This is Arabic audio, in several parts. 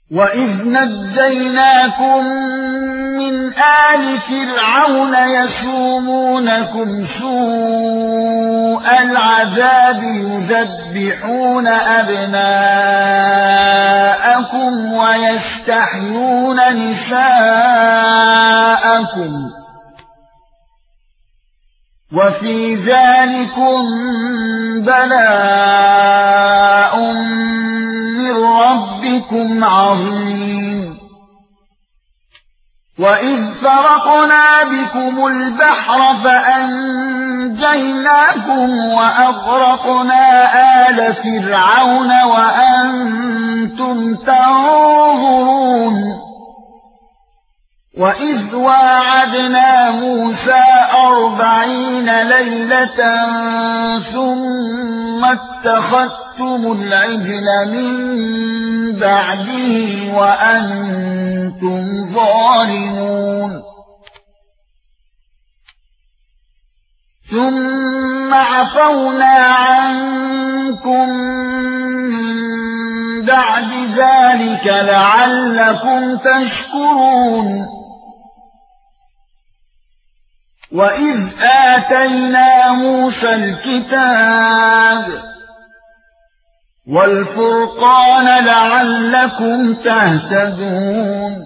وَإِذْ نَجَّيْنَاكُمْ مِنْ آلِ فِرْعَوْنَ يَسُومُونَكُمْ سُوءَ الْعَذَابِ يُذَبِّحُونَ أَبْنَاءَكُمْ وَيَسْتَحْيُونَ نِسَاءَكُمْ وَفِي ذَلِكُمْ بَلَاءٌ مِّن رَّبِّكُمْ عَظِيمٌ وَإِذْ فَرَقْنَا بِكُمُ الْبَحْرَ فَأَنجَيْنَاكُمْ وَأَغْرَقْنَا آلَ فِرْعَوْنَ وَأَنتُمْ تَنظُرُونَ وَإِذْ وَاعَدْنَا مُوسَى 40 لَيْلَةً ثُمَّ اتَّخَذْتُمُ الْعِجْلَ مِن بَعْدِهِ وَأَنتُمْ ظَالِمُونَ ثُمَّ عَفَوْنَا عَنكُم مِّن بَعْدِ ذَلِكَ لَعَلَّكُمْ تَشْكُرُونَ وَإِذْ آتَيْنَا مُوسَى الْكِتَابَ وَالْفُرْقَانَ لَعَلَّكُمْ تَهْتَدُونَ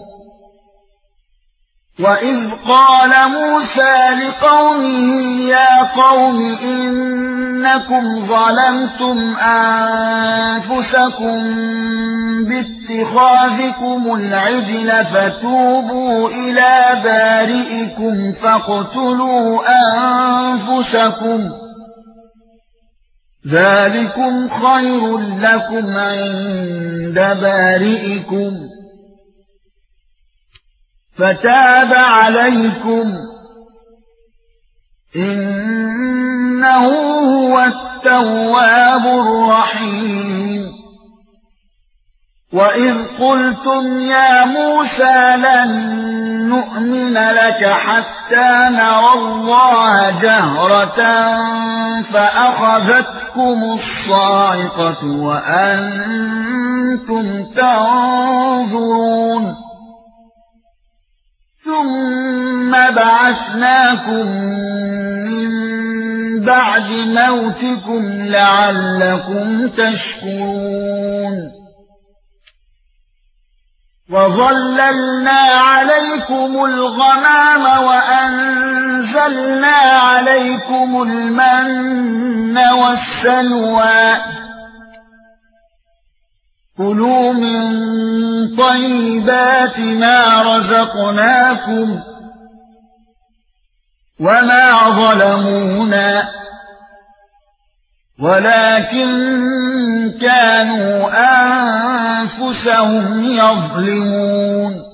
وَإِذْ قَالَ مُوسَى لِقَوْمِهِ يَا قَوْمِ إِنَّكُمْ ظَلَمْتُمْ أَنفُسَكُمْ بِاتِّخَاذِكُمُ الْعِجْلَ فَتُوبُوا إِلَى بَارِئِكُمْ فَاقْتُلُوا أَنفُسَكُمْ ذَلِكُمْ خَيْرٌ لَّكُمْ عِندَ بَارِئِكُمْ فَتَابَ عَلَيْكُمْ إِنَّهُ هُوَ التَّوَّابُ الرَّحِيمُ وَإِذْ قُلْتُمْ يَا مُوسَى لَن نُّؤْمِنَ لَكَ حَتَّى نَرَى اللَّهَ جَهْرَةً فَأَخَذَتْكُمُ الصَّاعِقَةُ وَأَنتُمْ تَنظُرُونَ ثُمَّ بَعَثْنَاكُم مِّن بَعْدِ مَوْتِكُمْ لَعَلَّكُمْ تَشْكُرُونَ وَظَلَّلْنَا عَلَيْكُمُ الْغَمَامَ وَأَنزَلْنَا عَلَيْكُمُ الْمَنَّ وَالسَّلْوَىٰ كُلُوا مِن طَيِّبَاتِ مَا رَزَقْنَاكُمْ وَمَا ظَلَمُونَا وَلَكِن كَانُوا أَنفُسَهُمْ يَظْلِمُونَ